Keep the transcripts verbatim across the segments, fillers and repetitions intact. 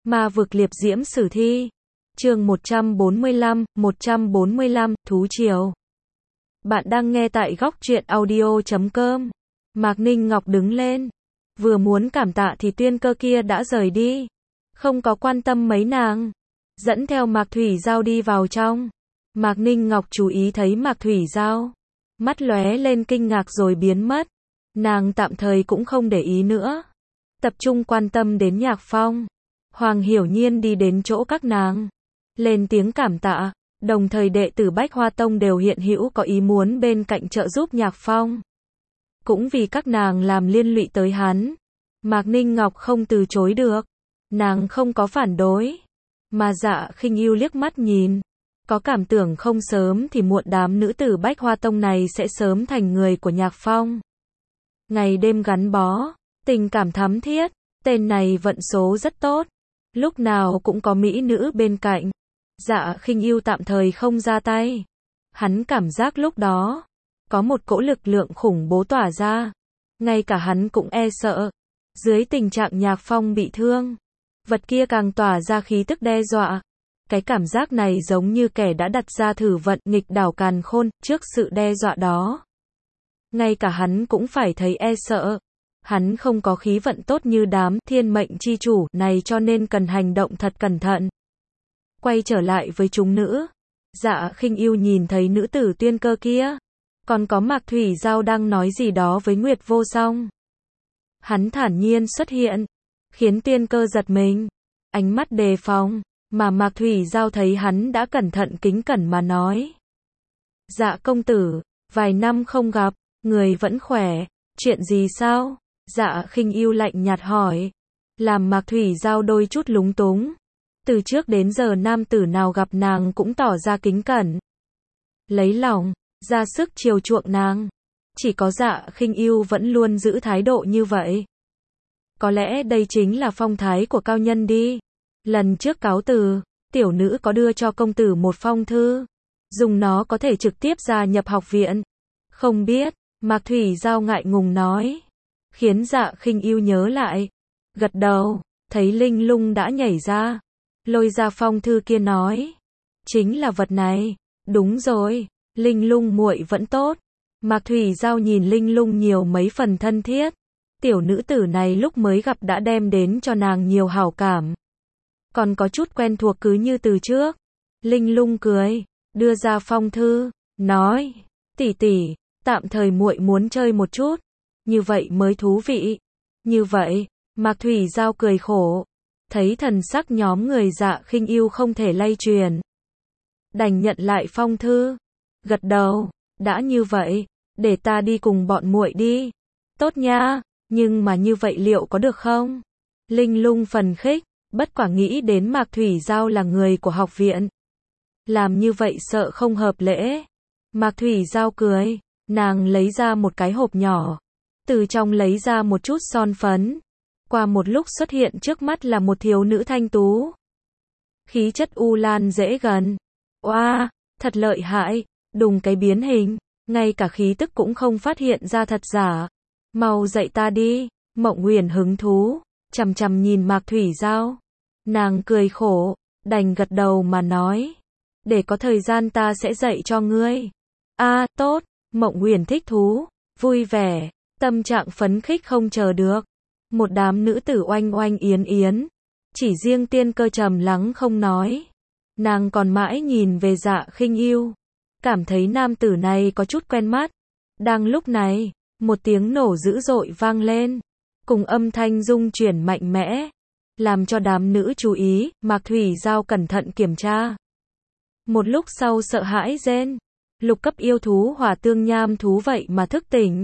Ma vực liệp diễm sử thi. Chương một trăm bốn mươi lăm, một trăm bốn mươi lăm, Thú Triều. Bạn đang nghe tại góc truyện audio chấm com. Mạc Ninh Ngọc đứng lên. Vừa muốn cảm tạ thì Tuyên Cơ kia đã rời đi. Không có quan tâm mấy nàng. Dẫn theo Mạc Thủy Giao đi vào trong. Mạc Ninh Ngọc chú ý thấy Mạc Thủy Giao. Mắt lóe lên kinh ngạc rồi biến mất. Nàng tạm thời cũng không để ý nữa. Tập trung quan tâm đến Nhạc Phong. Hoàng Hiểu Nhiên đi đến chỗ các nàng. Lên tiếng cảm tạ. Đồng thời đệ tử Bách Hoa Tông đều hiện hữu có ý muốn bên cạnh trợ giúp Nhạc Phong. Cũng vì các nàng làm liên lụy tới hắn. Mạc Ninh Ngọc không từ chối được. Nàng không có phản đối. Mà Dạ Khinh Ưu liếc mắt nhìn. Có cảm tưởng không sớm thì muộn đám nữ tử Bách Hoa Tông này sẽ sớm thành người của Nhạc Phong. Ngày đêm gắn bó. Tình cảm thắm thiết. Tên này vận số rất tốt. Lúc nào cũng có mỹ nữ bên cạnh. Dạ Khinh Ưu tạm thời không ra tay. Hắn cảm giác lúc đó có một cỗ lực lượng khủng bố tỏa ra. Ngay cả hắn cũng e sợ. Dưới tình trạng Nhạc Phong bị thương, vật kia càng tỏa ra khí tức đe dọa. Cái cảm giác này giống như kẻ đã đặt ra thử vận nghịch đảo càn khôn trước sự đe dọa đó. Ngay cả hắn cũng phải thấy e sợ. Hắn không có khí vận tốt như đám thiên mệnh chi chủ này cho nên cần hành động thật cẩn thận. Quay trở lại với chúng nữ. Dạ Khinh Ưu nhìn thấy nữ tử Tuyên Cơ kia. Còn có Mạc Thủy Giao đang nói gì đó với Nguyệt Vô Song. Hắn thản nhiên xuất hiện. Khiến Tuyên Cơ giật mình. Ánh mắt đề phòng. Mà Mạc Thủy Giao thấy hắn đã cẩn thận kính cẩn mà nói. Dạ công tử. Vài năm không gặp. Người vẫn khỏe. Chuyện gì sao? Dạ Khinh Ưu lạnh nhạt hỏi. Làm Mạc Thủy Giao đôi chút lúng túng. Từ trước đến giờ nam tử nào gặp nàng cũng tỏ ra kính cẩn. Lấy lòng, ra sức chiều chuộng nàng. Chỉ có Dạ Khinh Ưu vẫn luôn giữ thái độ như vậy. Có lẽ đây chính là phong thái của cao nhân đi. Lần trước cáo từ, tiểu nữ có đưa cho công tử một phong thư. Dùng nó có thể trực tiếp gia nhập học viện. Không biết, Mạc Thủy Giao ngại ngùng nói. Khiến Dạ Khinh Ưu nhớ lại. Gật đầu, thấy Linh Lung đã nhảy ra. Lôi ra phong thư kia nói. Chính là vật này. Đúng rồi, Linh Lung muội vẫn tốt. Mạc Thủy Giao nhìn Linh Lung nhiều mấy phần thân thiết. Tiểu nữ tử này lúc mới gặp đã đem đến cho nàng nhiều hảo cảm. Còn có chút quen thuộc cứ như từ trước. Linh Lung cười, đưa ra phong thư, nói. Tỷ tỷ, tạm thời muội muốn chơi một chút. Như vậy mới thú vị. Như vậy, Mạc Thủy Giao cười khổ. Thấy thần sắc nhóm người Dạ Khinh Ưu không thể lay truyền. Đành nhận lại phong thư. Gật đầu, đã như vậy, để ta đi cùng bọn muội đi. Tốt nha, nhưng mà như vậy liệu có được không? Linh Lung phần khích, bất quả nghĩ đến Mạc Thủy Giao là người của học viện. Làm như vậy sợ không hợp lễ. Mạc Thủy Giao cười, nàng lấy ra một cái hộp nhỏ. Từ trong lấy ra một chút son phấn. Qua một lúc xuất hiện trước mắt là một thiếu nữ thanh tú. Khí chất u lan dễ gần. Oa, wow, thật lợi hại, đùng cái biến hình, ngay cả khí tức cũng không phát hiện ra thật giả. Mau dạy ta đi, Mộng Huyền hứng thú, chằm chằm nhìn Mạc Thủy Giao. Nàng cười khổ, đành gật đầu mà nói. Để có thời gian ta sẽ dạy cho ngươi. A, à, tốt, Mộng Huyền thích thú, vui vẻ, tâm trạng phấn khích không chờ được. Một đám nữ tử oanh oanh yến yến. Chỉ riêng Tiên Cơ trầm lắng không nói. Nàng còn mãi nhìn về Dạ Khinh Ưu. Cảm thấy nam tử này có chút quen mắt. Đang lúc này, một tiếng nổ dữ dội vang lên. Cùng âm thanh rung chuyển mạnh mẽ. Làm cho đám nữ chú ý, Mạc Thủy Giao cẩn thận kiểm tra. Một lúc sau sợ hãi rên. Lục cấp yêu thú hỏa tương nham thú vậy mà thức tỉnh.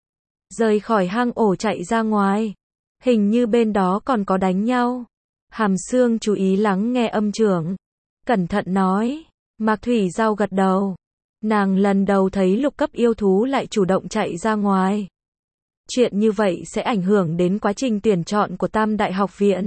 Rời khỏi hang ổ chạy ra ngoài. Hình như bên đó còn có đánh nhau. Hàm Xương chú ý lắng nghe âm trưởng. Cẩn thận nói. Mạc Thủy Giao gật đầu. Nàng lần đầu thấy lục cấp yêu thú lại chủ động chạy ra ngoài. Chuyện như vậy sẽ ảnh hưởng đến quá trình tuyển chọn của Tam Đại học viện.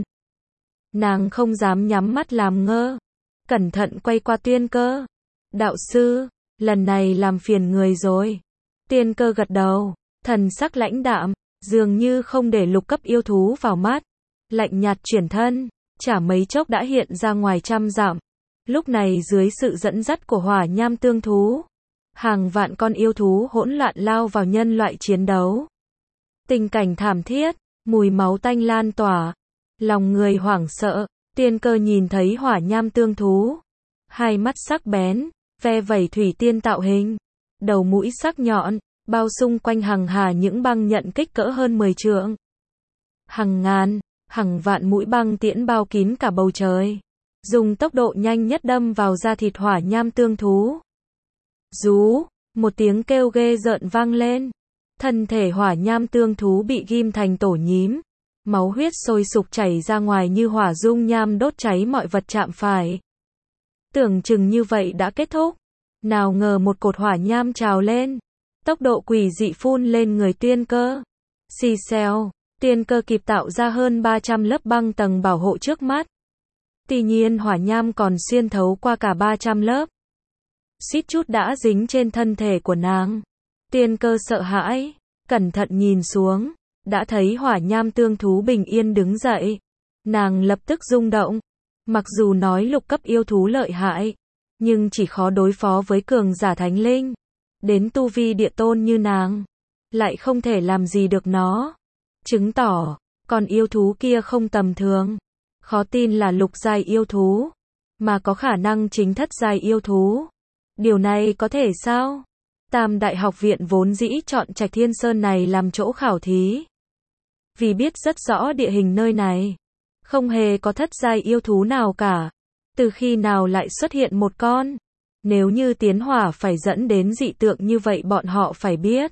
Nàng không dám nhắm mắt làm ngơ. Cẩn thận quay qua Tuyên Cơ. Đạo sư, lần này làm phiền người rồi. Tuyên Cơ gật đầu. Thần sắc lãnh đạm. Dường như không để lục cấp yêu thú vào mắt. Lạnh nhạt chuyển thân. chả mấy chốc đã hiện ra ngoài trăm dặm. Lúc này dưới sự dẫn dắt của hỏa nham tương thú, hàng vạn con yêu thú hỗn loạn lao vào nhân loại chiến đấu. Tình cảnh thảm thiết, mùi máu tanh lan tỏa, lòng người hoảng sợ. Tiên Cơ nhìn thấy hỏa nham tương thú, hai mắt sắc bén, ve vẩy thủy tiên tạo hình, đầu mũi sắc nhọn, bao xung quanh hằng hà những băng nhận kích cỡ hơn mười trượng. Hàng ngàn, hàng vạn mũi băng tiễn bao kín cả bầu trời, dùng tốc độ nhanh nhất đâm vào da thịt hỏa nham tương thú. Rú, một tiếng kêu ghê rợn vang lên. Thân thể hỏa nham tương thú bị ghim thành tổ nhím, máu huyết sôi sục chảy ra ngoài như hỏa dung nham đốt cháy mọi vật chạm phải. Tưởng chừng như vậy đã kết thúc, nào ngờ một cột hỏa nham trào lên, tốc độ quỷ dị phun lên người Tiên Cơ. Xì xèo, Tiên Cơ kịp tạo ra hơn ba trăm lớp băng tầng bảo hộ trước mắt. Tuy nhiên hỏa nham còn xuyên thấu qua cả ba trăm lớp, suýt chút đã dính trên thân thể của nàng. Tiên Cơ sợ hãi, cẩn thận nhìn xuống, đã thấy hỏa nham tương thú bình yên đứng dậy. Nàng lập tức rung động. Mặc dù nói lục cấp yêu thú lợi hại, nhưng chỉ khó đối phó với cường giả thánh linh. Đến tu vi địa tôn như nàng, lại không thể làm gì được nó. Chứng tỏ, con yêu thú kia không tầm thường. Khó tin là lục giai yêu thú, mà có khả năng chính thất giai yêu thú. Điều này có thể sao? Tam Đại Học Viện vốn dĩ chọn Trạch Thiên Sơn này làm chỗ khảo thí, vì biết rất rõ địa hình nơi này, không hề có thất giai yêu thú nào cả. Từ khi nào lại xuất hiện một con? Nếu như tiến hỏa phải dẫn đến dị tượng như vậy bọn họ phải biết.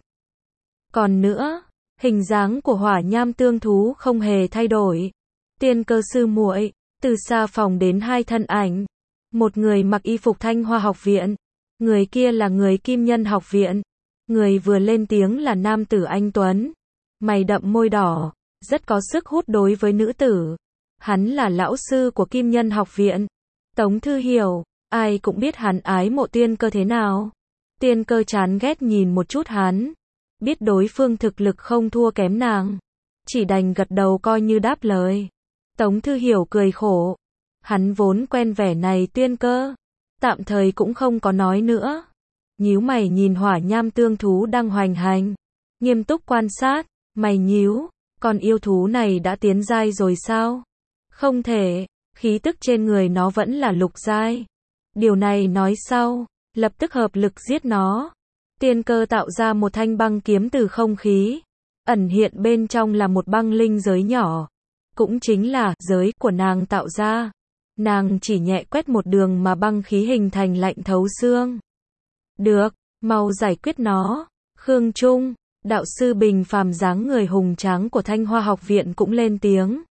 Còn nữa, hình dáng của hỏa nham tương thú không hề thay đổi. Tiên Cơ sư muội, từ xa phòng đến hai thân ảnh. Một người mặc y phục Thanh Hoa Học Viện, người kia là người Kim Nhân Học Viện. Người vừa lên tiếng là nam tử anh tuấn, mày đậm môi đỏ, rất có sức hút đối với nữ tử. Hắn là lão sư của Kim Nhân Học Viện, Tống Thư Hiểu. Ai cũng biết hắn ái mộ Tiên Cơ thế nào. Tiên Cơ chán ghét nhìn một chút hắn, biết đối phương thực lực không thua kém nàng, chỉ đành gật đầu coi như đáp lời. Tống Thư Hiểu cười khổ, hắn vốn quen vẻ này Tiên Cơ, tạm thời cũng không có nói nữa. Nhíu mày nhìn hỏa nham tương thú đang hoành hành, nghiêm túc quan sát. Mày nhíu, con yêu thú này đã tiến giai rồi sao? Không thể, khí tức trên người nó vẫn là lục giai. Điều này nói sau, lập tức hợp lực giết nó. Tiên Cơ tạo ra một thanh băng kiếm từ không khí, ẩn hiện bên trong là một băng linh giới nhỏ, cũng chính là giới của nàng tạo ra. Nàng chỉ nhẹ quét một đường mà băng khí hình thành lạnh thấu xương. Được, mau giải quyết nó. Khương Trung, đạo sư bình phàm dáng người hùng tráng của Thanh Hoa Học Viện cũng lên tiếng.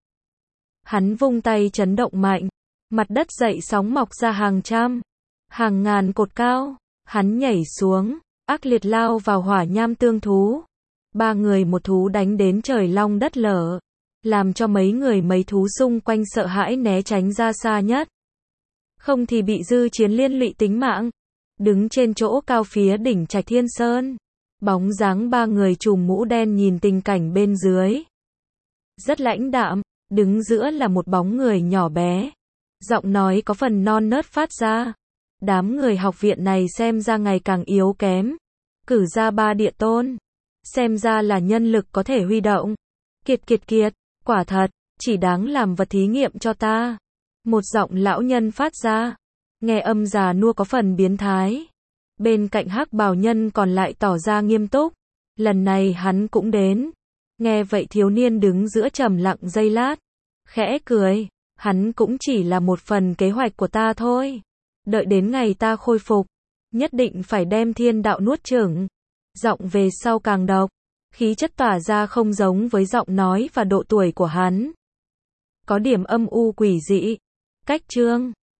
Hắn vung tay chấn động mạnh, mặt đất dậy sóng mọc ra hàng trăm, hàng ngàn cột cao. Hắn nhảy xuống, ác liệt lao vào hỏa nham tương thú. Ba người một thú đánh đến trời long đất lở, làm cho mấy người mấy thú xung quanh sợ hãi né tránh ra xa nhất. Không thì bị dư chiến liên lụy tính mạng. Đứng trên chỗ cao phía đỉnh Trạch Thiên Sơn, bóng dáng ba người trùm mũ đen nhìn tình cảnh bên dưới. Rất lãnh đạm, đứng giữa là một bóng người nhỏ bé. Giọng nói có phần non nớt phát ra. Đám người học viện này xem ra ngày càng yếu kém. Cử ra ba địa tôn, xem ra là nhân lực có thể huy động. Kiệt kiệt kiệt, quả thật, chỉ đáng làm vật thí nghiệm cho ta. Một giọng lão nhân phát ra, nghe âm già nua có phần biến thái. Bên cạnh hắc bào nhân còn lại tỏ ra nghiêm túc. Lần này hắn cũng đến. Nghe vậy thiếu niên đứng giữa trầm lặng giây lát, khẽ cười. Hắn cũng chỉ là một phần kế hoạch của ta thôi. Đợi đến ngày ta khôi phục, nhất định phải đem thiên đạo nuốt chửng. Giọng về sau càng độc, khí chất tỏa ra không giống với giọng nói và độ tuổi của hắn. Có điểm âm u quỷ dị. Cách chương